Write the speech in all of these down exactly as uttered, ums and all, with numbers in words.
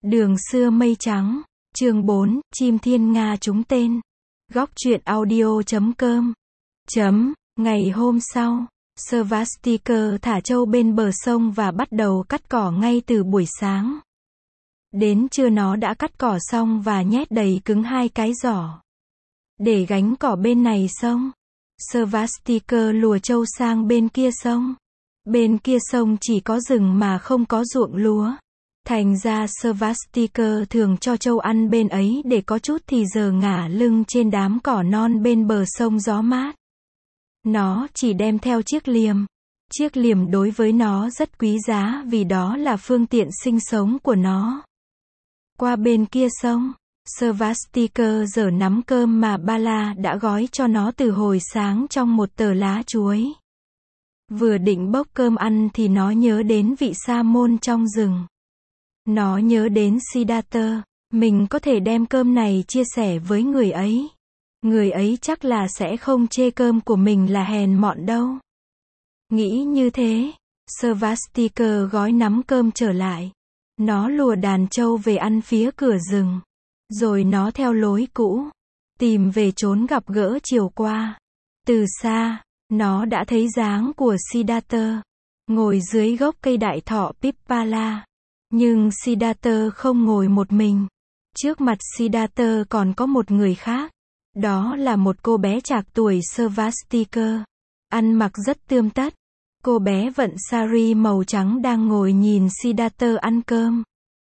Đường xưa mây trắng, chương bốn, chim thiên nga trúng tên. Góc truyện audio chấm com. Chấm, ngày hôm sau, Svastikar thả trâu bên bờ sông và bắt đầu cắt cỏ ngay từ buổi sáng. Đến trưa nó đã cắt cỏ xong và nhét đầy cứng hai cái giỏ để gánh cỏ bên này sông. Svastikar lùa trâu sang bên kia sông. Bên kia sông chỉ có rừng mà không có ruộng lúa. Thành ra Svastikar thường cho trâu ăn bên ấy để có chút thì giờ ngả lưng trên đám cỏ non bên bờ sông gió mát. Nó chỉ đem theo chiếc liềm. Chiếc liềm đối với nó rất quý giá vì đó là phương tiện sinh sống của nó. Qua bên kia sông, Svastikar giở nắm cơm mà Bala đã gói cho nó từ hồi sáng trong một tờ lá chuối. Vừa định bốc cơm ăn thì nó nhớ đến vị sa môn trong rừng. Nó nhớ đến Siddhartha, mình có thể đem cơm này chia sẻ với người ấy. Người ấy chắc là sẽ không chê cơm của mình là hèn mọn đâu. Nghĩ như thế, Svastikar gói nắm cơm trở lại. Nó lùa đàn trâu về ăn phía cửa rừng. Rồi nó theo lối cũ, tìm về chốn gặp gỡ chiều qua. Từ xa, nó đã thấy dáng của Siddhartha, ngồi dưới gốc cây đại thọ Pippala. Nhưng Siddhartha không ngồi một mình. Trước mặt Siddhartha còn có một người khác. Đó là một cô bé trạc tuổi Svastikar. Ăn mặc rất tươm tất. Cô bé vận sari màu trắng đang ngồi nhìn Siddhartha ăn cơm.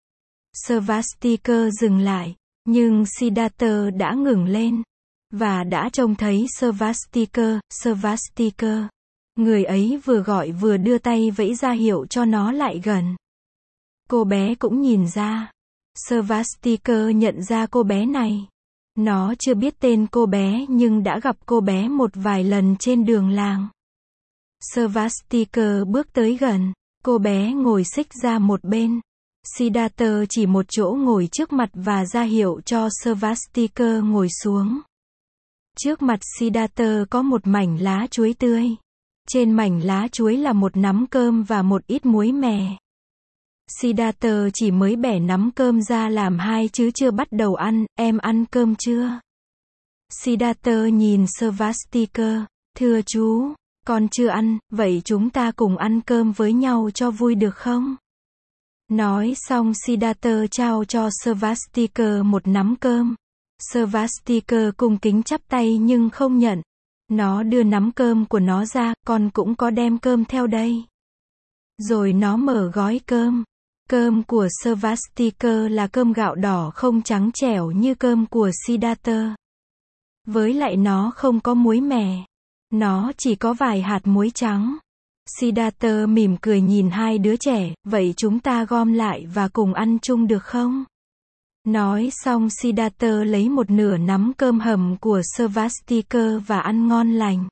Svastikar dừng lại. Nhưng Siddhartha đã ngừng lên. Và đã trông thấy Svastikar, Svastikar. Người ấy vừa gọi vừa đưa tay vẫy ra hiệu cho nó lại gần. Cô bé cũng nhìn ra. Svastikar nhận ra cô bé này. Nó chưa biết tên cô bé nhưng đã gặp cô bé một vài lần trên đường làng. Svastikar bước tới gần. Cô bé ngồi xích ra một bên. Siddhartha chỉ một chỗ ngồi trước mặt và ra hiệu cho Svastikar ngồi xuống. Trước mặt Siddhartha có một mảnh lá chuối tươi. Trên mảnh lá chuối là một nắm cơm và một ít muối mè. Siddhartha chỉ mới bẻ nắm cơm ra làm hai chứ chưa bắt đầu ăn. Em ăn cơm chưa? Siddhartha nhìn Svastikar. Thưa chú, con chưa ăn, vậy chúng ta cùng ăn cơm với nhau cho vui được không? Nói xong Siddhartha trao cho Svastikar một nắm cơm. Svastikar cung kính chắp tay nhưng không nhận. Nó đưa nắm cơm của nó ra, con cũng có đem cơm theo đây. Rồi nó mở gói cơm. Cơm của Svastikar là cơm gạo đỏ không trắng trẻo như cơm của Siddhartha. Với lại nó không có muối mè. Nó chỉ có vài hạt muối trắng. Siddhartha mỉm cười nhìn hai đứa trẻ, vậy chúng ta gom lại và cùng ăn chung được không? Nói xong Siddhartha lấy một nửa nắm cơm hầm của Svastikar và ăn ngon lành.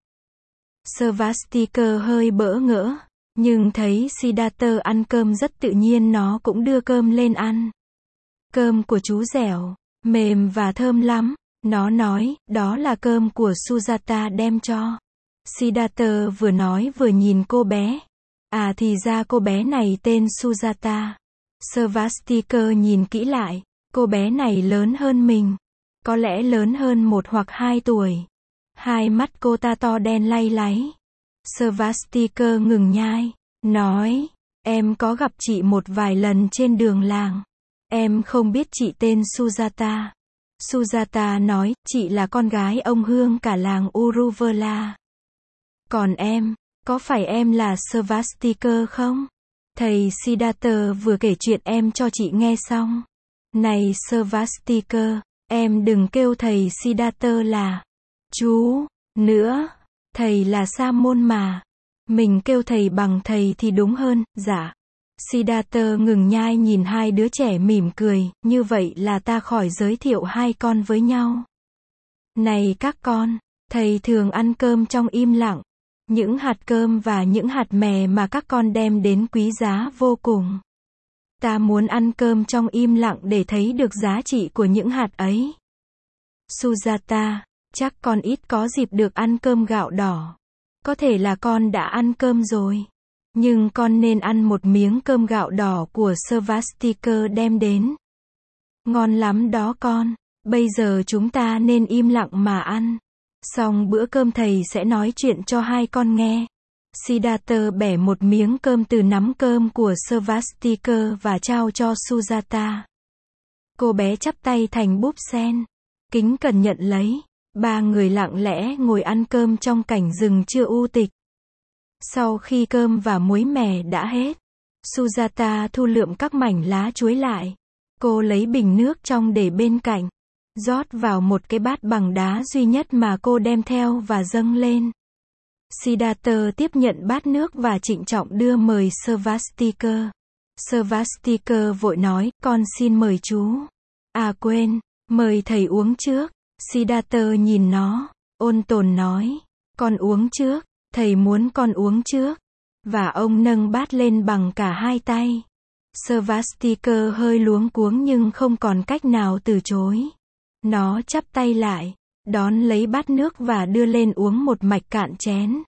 Svastikar hơi bỡ ngỡ. Nhưng thấy Siddhartha ăn cơm rất tự nhiên nó cũng đưa cơm lên ăn. Cơm của chú dẻo, mềm và thơm lắm. Nó nói, đó là cơm của Sujata đem cho. Siddhartha vừa nói vừa nhìn cô bé. À thì ra cô bé này tên Sujata. Svastikar nhìn kỹ lại. Cô bé này lớn hơn mình. Có lẽ lớn hơn một hoặc hai tuổi. Hai mắt cô ta to đen lay láy. Svastikar ngừng nhai. Nói, em có gặp chị một vài lần trên đường làng. Em không biết chị tên Sujata. Sujata nói, chị là con gái ông Hương cả làng Uruvela. Còn em, có phải em là Svastikar không? Thầy Siddhartha vừa kể chuyện em cho chị nghe xong. Này Svastikar, em đừng kêu thầy Siddhartha là chú nữa. Thầy là sa môn mà. Mình kêu thầy bằng thầy thì đúng hơn, dạ. Siddhartha ngừng nhai nhìn hai đứa trẻ mỉm cười, như vậy là ta khỏi giới thiệu hai con với nhau. Này các con, thầy thường ăn cơm trong im lặng. Những hạt cơm và những hạt mè mà các con đem đến quý giá vô cùng. Ta muốn ăn cơm trong im lặng để thấy được giá trị của những hạt ấy. Sujata, chắc con ít có dịp được ăn cơm gạo đỏ. Có thể là con đã ăn cơm rồi. Nhưng con nên ăn một miếng cơm gạo đỏ của Svastikar đem đến. Ngon lắm đó con. Bây giờ chúng ta nên im lặng mà ăn. Xong bữa cơm thầy sẽ nói chuyện cho hai con nghe. Siddhartha bẻ một miếng cơm từ nắm cơm của Svastika và trao cho Sujata. Cô bé chắp tay thành búp sen, kính cẩn nhận lấy. Ba người lặng lẽ ngồi ăn cơm trong cảnh rừng chưa u tịch. Sau khi cơm và muối mè đã hết, Sujata thu lượm các mảnh lá chuối lại. Cô lấy bình nước trong để bên cạnh, rót vào một cái bát bằng đá duy nhất mà cô đem theo và dâng lên. Siddhartha tiếp nhận bát nước và trịnh trọng đưa mời Svastika. Svastika vội nói, con xin mời chú. À quên, mời thầy uống trước. Siddhartha nhìn nó, ôn tồn nói, con uống trước, thầy muốn con uống trước. Và ông nâng bát lên bằng cả hai tay. Svastika hơi luống cuống nhưng không còn cách nào từ chối. Nó chắp tay lại, đón lấy bát nước và đưa lên uống một mạch cạn chén.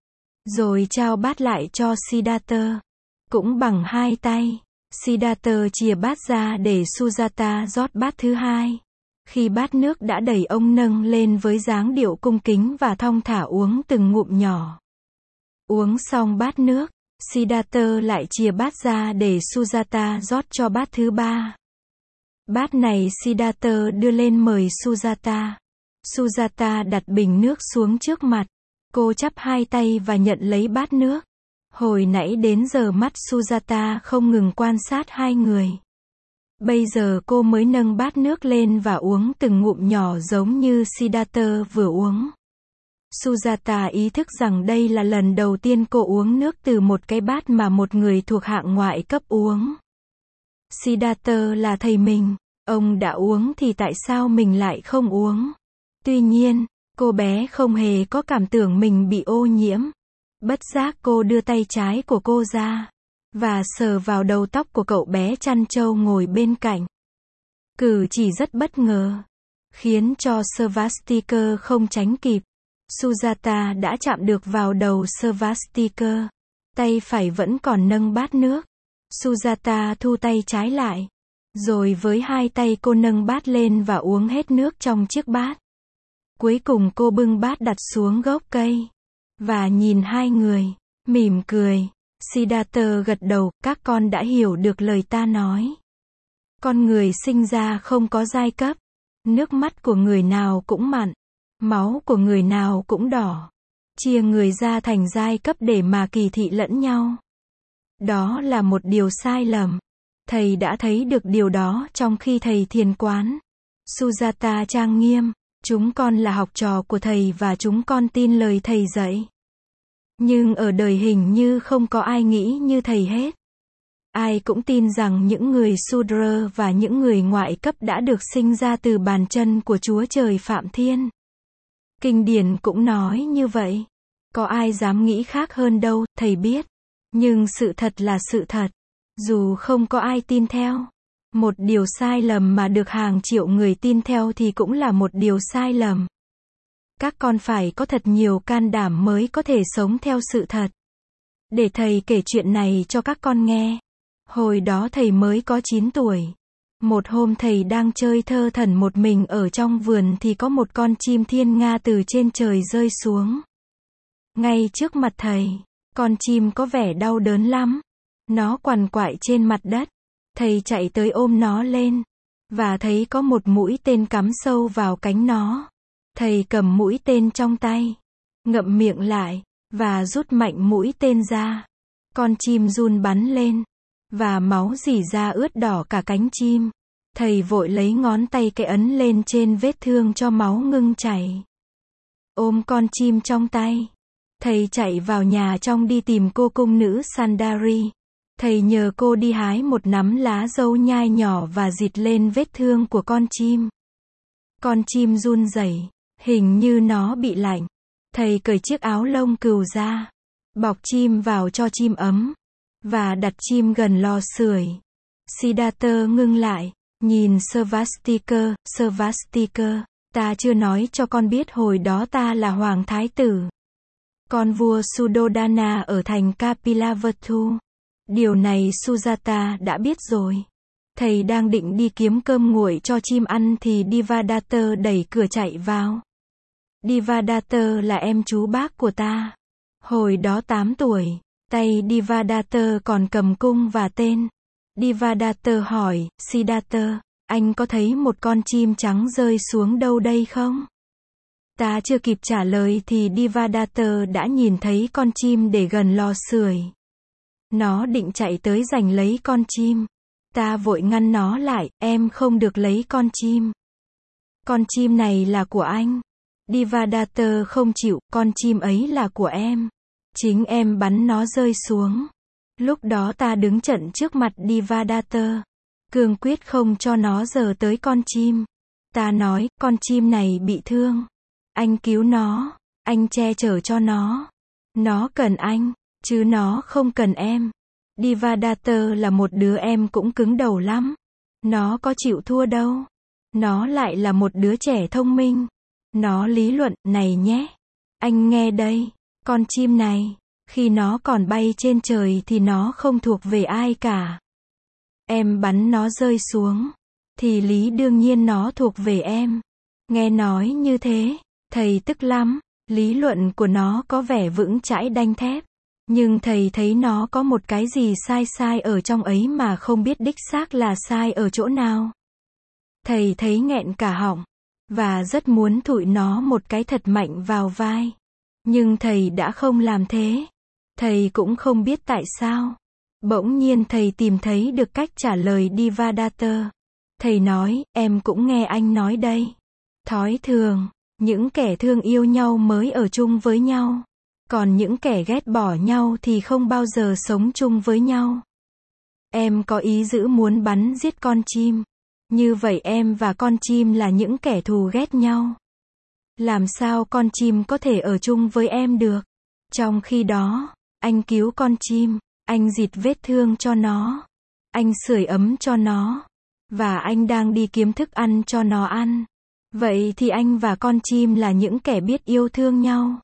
Rồi trao bát lại cho Siddhartha. Cũng bằng hai tay, Siddhartha chìa bát ra để Sujata rót bát thứ hai. Khi bát nước đã đầy, ông nâng lên với dáng điệu cung kính và thong thả uống từng ngụm nhỏ. Uống xong bát nước, Siddhartha lại chìa bát ra để Sujata rót cho bát thứ ba. Bát này Siddhartha đưa lên mời Sujata. Sujata đặt bình nước xuống trước mặt. Cô chắp hai tay và nhận lấy bát nước. Hồi nãy đến giờ mắt Sujata không ngừng quan sát hai người. Bây giờ cô mới nâng bát nước lên và uống từng ngụm nhỏ giống như Siddhartha vừa uống. Sujata ý thức rằng đây là lần đầu tiên cô uống nước từ một cái bát mà một người thuộc hạng ngoại cấp uống. Siddhartha là thầy mình, ông đã uống thì tại sao mình lại không uống? Tuy nhiên, cô bé không hề có cảm tưởng mình bị ô nhiễm. Bất giác cô đưa tay trái của cô ra và sờ vào đầu tóc của cậu bé chăn trâu ngồi bên cạnh. Cử chỉ rất bất ngờ, khiến cho Svastika không tránh kịp. Sujata đã chạm được vào đầu Svastika. Tay phải vẫn còn nâng bát nước. Sujata thu tay trái lại. Rồi với hai tay cô nâng bát lên và uống hết nước trong chiếc bát. Cuối cùng cô bưng bát đặt xuống gốc cây. Và nhìn hai người, mỉm cười. Siddhartha gật đầu, các con đã hiểu được lời ta nói. Con người sinh ra không có giai cấp. Nước mắt của người nào cũng mặn. Máu của người nào cũng đỏ. Chia người ra thành giai cấp để mà kỳ thị lẫn nhau. Đó là một điều sai lầm. Thầy đã thấy được điều đó trong khi thầy thiền quán. Sujata trang nghiêm. Chúng con là học trò của thầy và chúng con tin lời thầy dạy. Nhưng ở đời hình như không có ai nghĩ như thầy hết. Ai cũng tin rằng những người Sudra và những người ngoại cấp đã được sinh ra từ bàn chân của Chúa Trời Phạm Thiên. Kinh điển cũng nói như vậy. Có ai dám nghĩ khác hơn đâu, thầy biết. Nhưng sự thật là sự thật. Dù không có ai tin theo. Một điều sai lầm mà được hàng triệu người tin theo thì cũng là một điều sai lầm. Các con phải có thật nhiều can đảm mới có thể sống theo sự thật. Để thầy kể chuyện này cho các con nghe. Hồi đó thầy mới có chín tuổi. Một hôm thầy đang chơi thơ thẩn một mình ở trong vườn thì có một con chim thiên nga từ trên trời rơi xuống. Ngay trước mặt thầy, con chim có vẻ đau đớn lắm. Nó quằn quại trên mặt đất. Thầy chạy tới ôm nó lên. Và thấy có một mũi tên cắm sâu vào cánh nó. Thầy cầm mũi tên trong tay. Ngậm miệng lại. Và rút mạnh mũi tên ra. Con chim run bắn lên. Và máu rỉ ra ướt đỏ cả cánh chim. Thầy vội lấy ngón tay cái ấn lên trên vết thương cho máu ngưng chảy. Ôm con chim trong tay. Thầy chạy vào nhà trong đi tìm cô cung nữ Sandari. Thầy nhờ cô đi hái một nắm lá dâu nhai nhỏ và dịt lên vết thương của con chim. Con chim run rẩy, hình như nó bị lạnh. Thầy cởi chiếc áo lông cừu ra, bọc chim vào cho chim ấm, và đặt chim gần lò sưởi. Siddhartha ngưng lại, nhìn Svastika, Svastika, ta chưa nói cho con biết hồi đó ta là hoàng thái tử. Con vua Suddhodana ở thành Kapilavatthu. Điều này Sujata đã biết rồi. Thầy đang định đi kiếm cơm nguội cho chim ăn thì Devadatta đẩy cửa chạy vào. Devadatta là em chú bác của ta. Hồi đó tám tuổi, tay Devadatta còn cầm cung và tên. Devadatta hỏi, Siddhartha, anh có thấy một con chim trắng rơi xuống đâu đây không? Ta chưa kịp trả lời thì Devadatta đã nhìn thấy con chim để gần lò sưởi. Nó định chạy tới giành lấy con chim. Ta vội ngăn nó lại, em không được lấy con chim. Con chim này là của anh. Devadatta không chịu, con chim ấy là của em. Chính em bắn nó rơi xuống. Lúc đó ta đứng chặn trước mặt Devadatta, cương quyết không cho nó giở tới con chim. Ta nói, con chim này bị thương. Anh cứu nó, anh che chở cho nó. Nó cần anh, chứ nó không cần em. Devadatta là một đứa em cũng cứng đầu lắm. Nó có chịu thua đâu. Nó lại là một đứa trẻ thông minh. Nó lý luận, này nhé. Anh nghe đây, con chim này, khi nó còn bay trên trời thì nó không thuộc về ai cả. Em bắn nó rơi xuống, thì lý đương nhiên nó thuộc về em. Nghe nói như thế, thầy tức lắm. Lý luận của nó có vẻ vững chãi đanh thép. Nhưng thầy thấy nó có một cái gì sai sai ở trong ấy mà không biết đích xác là sai ở chỗ nào. Thầy thấy nghẹn cả họng, và rất muốn thụi nó một cái thật mạnh vào vai. Nhưng thầy đã không làm thế. Thầy cũng không biết tại sao. Bỗng nhiên thầy tìm thấy được cách trả lời Devadatta. Thầy nói, em cũng nghe anh nói đây. Thói thường, những kẻ thương yêu nhau mới ở chung với nhau. Còn những kẻ ghét bỏ nhau thì không bao giờ sống chung với nhau. Em có ý giữ muốn bắn giết con chim. Như vậy em và con chim là những kẻ thù ghét nhau. Làm sao con chim có thể ở chung với em được? Trong khi đó, anh cứu con chim, anh dịt vết thương cho nó, anh sưởi ấm cho nó, và anh đang đi kiếm thức ăn cho nó ăn. Vậy thì anh và con chim là những kẻ biết yêu thương nhau.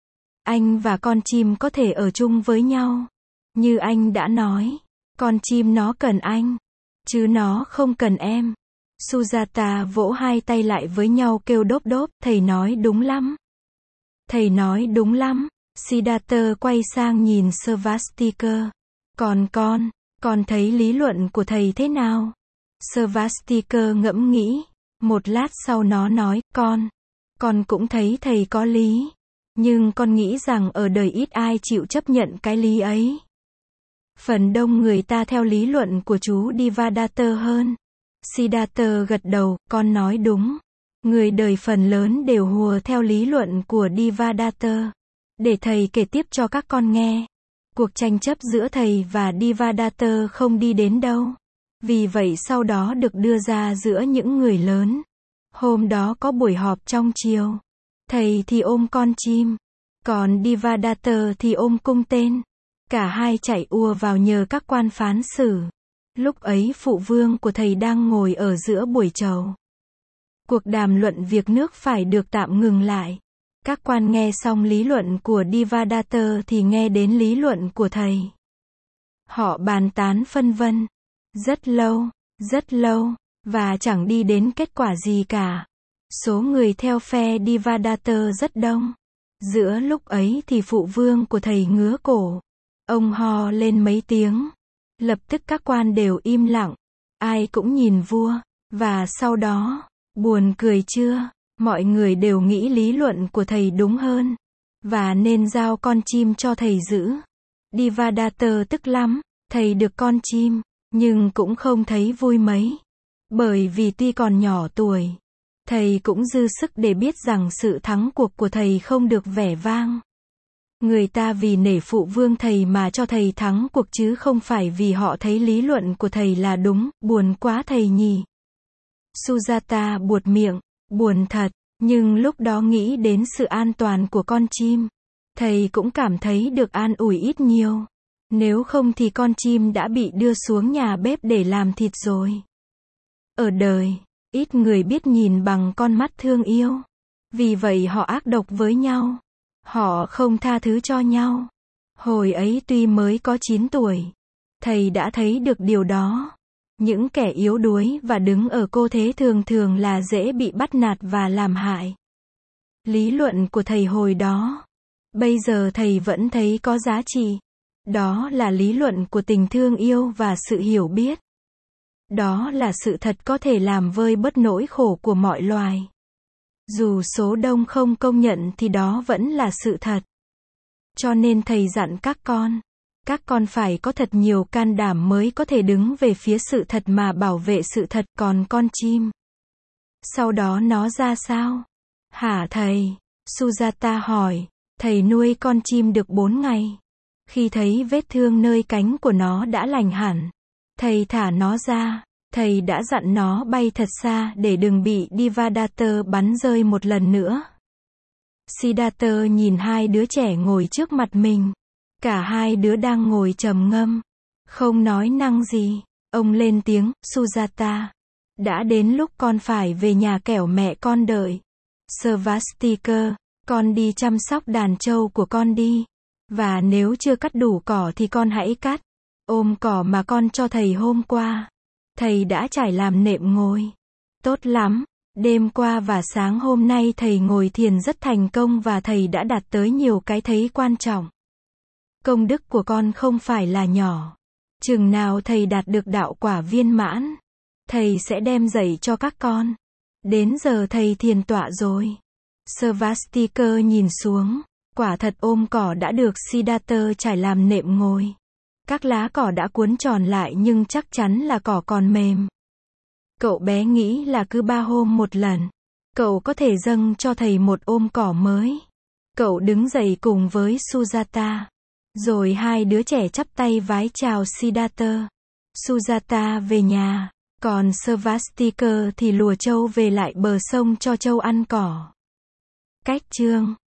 Anh và con chim có thể ở chung với nhau. Như anh đã nói, con chim nó cần anh, chứ nó không cần em. Sujata vỗ hai tay lại với nhau kêu đốp đốp, thầy nói đúng lắm. Thầy nói đúng lắm. Siddhartha quay sang nhìn Svastika. Còn con, con thấy lý luận của thầy thế nào? Svastika ngẫm nghĩ. Một lát sau nó nói, con, con cũng thấy thầy có lý. Nhưng con nghĩ rằng ở đời ít ai chịu chấp nhận cái lý ấy. Phần đông người ta theo lý luận của chú Devadatta hơn. Siddhartha gật đầu, con nói đúng. Người đời phần lớn đều hùa theo lý luận của Devadatta. Để thầy kể tiếp cho các con nghe. Cuộc tranh chấp giữa thầy và Devadatta không đi đến đâu. Vì vậy sau đó được đưa ra giữa những người lớn. Hôm đó có buổi họp trong chiều. Thầy thì ôm con chim. Còn Devadatta thì ôm cung tên. Cả hai chạy ùa vào nhờ các quan phán xử. Lúc ấy phụ vương của thầy đang ngồi ở giữa buổi chầu. Cuộc đàm luận việc nước phải được tạm ngừng lại. Các quan nghe xong lý luận của Devadatta thì nghe đến lý luận của thầy. Họ bàn tán phân vân. Rất lâu, rất lâu, và chẳng đi đến kết quả gì cả. Số người theo phe Devadatta rất đông. Giữa lúc ấy thì phụ vương của thầy ngứa cổ. Ông ho lên mấy tiếng. Lập tức các quan đều im lặng. Ai cũng nhìn vua. Và sau đó, buồn cười chưa? Mọi người đều nghĩ lý luận của thầy đúng hơn. Và nên giao con chim cho thầy giữ. Devadatta tức lắm. Thầy được con chim. Nhưng cũng không thấy vui mấy. Bởi vì tuy còn nhỏ tuổi, thầy cũng dư sức để biết rằng sự thắng cuộc của thầy không được vẻ vang. Người ta vì nể phụ vương thầy mà cho thầy thắng cuộc chứ không phải vì họ thấy lý luận của thầy là đúng. Buồn quá thầy nhỉ. Sujata buột miệng, buồn thật, nhưng lúc đó nghĩ đến sự an toàn của con chim. Thầy cũng cảm thấy được an ủi ít nhiều. Nếu không thì con chim đã bị đưa xuống nhà bếp để làm thịt rồi. Ở đời, ít người biết nhìn bằng con mắt thương yêu. Vì vậy họ ác độc với nhau. Họ không tha thứ cho nhau. Hồi ấy tuy mới có chín tuổi, thầy đã thấy được điều đó. Những kẻ yếu đuối và đứng ở cô thế thường thường là dễ bị bắt nạt và làm hại. Lý luận của thầy hồi đó, bây giờ thầy vẫn thấy có giá trị. Đó là lý luận của tình thương yêu và sự hiểu biết. Đó là sự thật có thể làm vơi bớt nỗi khổ của mọi loài. Dù số đông không công nhận thì đó vẫn là sự thật. Cho nên thầy dặn các con, các con phải có thật nhiều can đảm mới có thể đứng về phía sự thật mà bảo vệ sự thật. Còn con chim, sau đó nó ra sao? Hả thầy? Sujata hỏi. Thầy nuôi con chim được bốn ngày. Khi thấy vết thương nơi cánh của nó đã lành hẳn, thầy thả nó ra. Thầy đã dặn nó bay thật xa để đừng bị Devadatta bắn rơi một lần nữa. Siddhartha nhìn hai đứa trẻ ngồi trước mặt mình. Cả hai đứa đang ngồi trầm ngâm, không nói năng gì. Ông lên tiếng, Sujata, đã đến lúc con phải về nhà kẻo mẹ con đợi. Svastika, con đi chăm sóc đàn trâu của con đi. Và nếu chưa cắt đủ cỏ thì con hãy cắt. Ôm cỏ mà con cho thầy hôm qua. Thầy đã trải làm nệm ngồi. Tốt lắm. Đêm qua và sáng hôm nay thầy ngồi thiền rất thành công và thầy đã đạt tới nhiều cái thấy quan trọng. Công đức của con không phải là nhỏ. Chừng nào thầy đạt được đạo quả viên mãn, thầy sẽ đem dạy cho các con. Đến giờ thầy thiền tọa rồi. Svastika nhìn xuống. Quả thật ôm cỏ đã được Siddhartha trải làm nệm ngồi. Các lá cỏ đã cuốn tròn lại nhưng chắc chắn là cỏ còn mềm. Cậu bé nghĩ là cứ ba hôm một lần, cậu có thể dâng cho thầy một ôm cỏ mới. Cậu đứng dậy cùng với Sujata. Rồi hai đứa trẻ chắp tay vái chào Siddhartha. Sujata về nhà, còn Svastika thì lùa trâu về lại bờ sông cho trâu ăn cỏ. Cách chương